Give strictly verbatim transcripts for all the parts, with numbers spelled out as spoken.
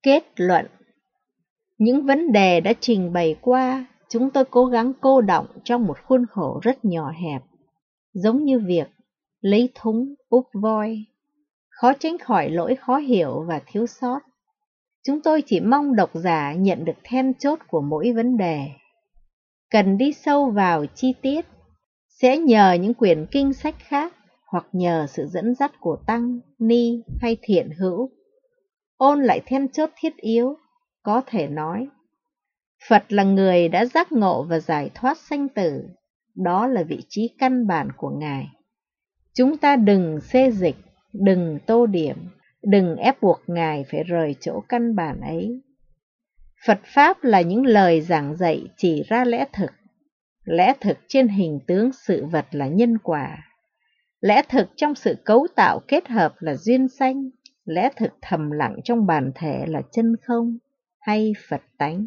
Kết luận. Những vấn đề đã trình bày qua, chúng tôi cố gắng cô đọng trong một khuôn khổ rất nhỏ hẹp, giống như việc lấy thúng úp voi, khó tránh khỏi lỗi khó hiểu và thiếu sót. Chúng tôi chỉ mong độc giả nhận được then chốt của mỗi vấn đề. Cần đi sâu vào chi tiết, sẽ nhờ những quyển kinh sách khác hoặc nhờ sự dẫn dắt của Tăng, Ni hay Thiện Hữu. Ôn lại then chốt thiết yếu, có thể nói. Phật là người đã giác ngộ và giải thoát sanh tử, đó là vị trí căn bản của Ngài. Chúng ta đừng xê dịch, đừng tô điểm, đừng ép buộc Ngài phải rời chỗ căn bản ấy. Phật Pháp là những lời giảng dạy chỉ ra lẽ thực. Lẽ thực trên hình tướng sự vật là nhân quả. Lẽ thực trong sự cấu tạo kết hợp là duyên sanh. Lẽ thực thầm lặng trong bản thể là chân không hay Phật tánh.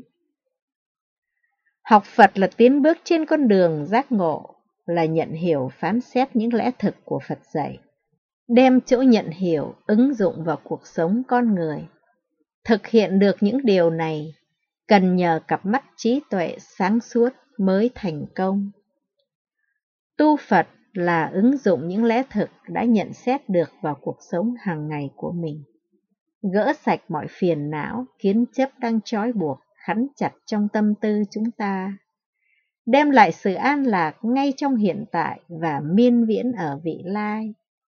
Học Phật là tiến bước trên con đường giác ngộ, là nhận hiểu phán xét những lẽ thực của Phật dạy, đem chỗ nhận hiểu ứng dụng vào cuộc sống con người. Thực hiện được những điều này, cần nhờ cặp mắt trí tuệ sáng suốt mới thành công. Tu Phật là ứng dụng những lẽ thực đã nhận xét được vào cuộc sống hàng ngày của mình, gỡ sạch mọi phiền não, kiến chấp đang trói buộc, khắn chặt trong tâm tư chúng ta, đem lại sự an lạc ngay trong hiện tại và miên viễn ở vị lai.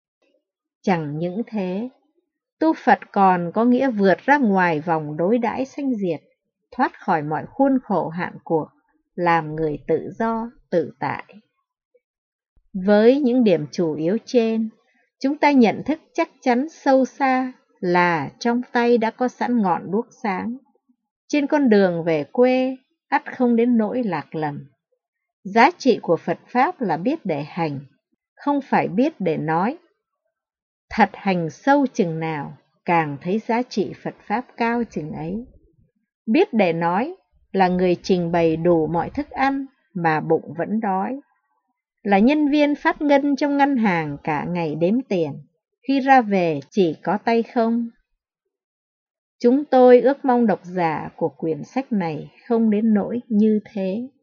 Chẳng những thế, tu Phật còn có nghĩa vượt ra ngoài vòng đối đãi sanh diệt, thoát khỏi mọi khuôn khổ hạn cuộc, làm người tự do, tự tại. Với những điểm chủ yếu trên, chúng ta nhận thức chắc chắn sâu xa là trong tay đã có sẵn ngọn đuốc sáng. Trên con đường về quê, ắt không đến nỗi lạc lầm. Giá trị của Phật Pháp là biết để hành, không phải biết để nói. Thật hành sâu chừng nào, càng thấy giá trị Phật Pháp cao chừng ấy. Biết để nói là người trình bày đủ mọi thức ăn mà bụng vẫn đói. Là nhân viên phát ngân trong ngân hàng cả ngày đếm tiền, khi ra về chỉ có tay không. Chúng tôi ước mong độc giả của quyển sách này không đến nỗi như thế.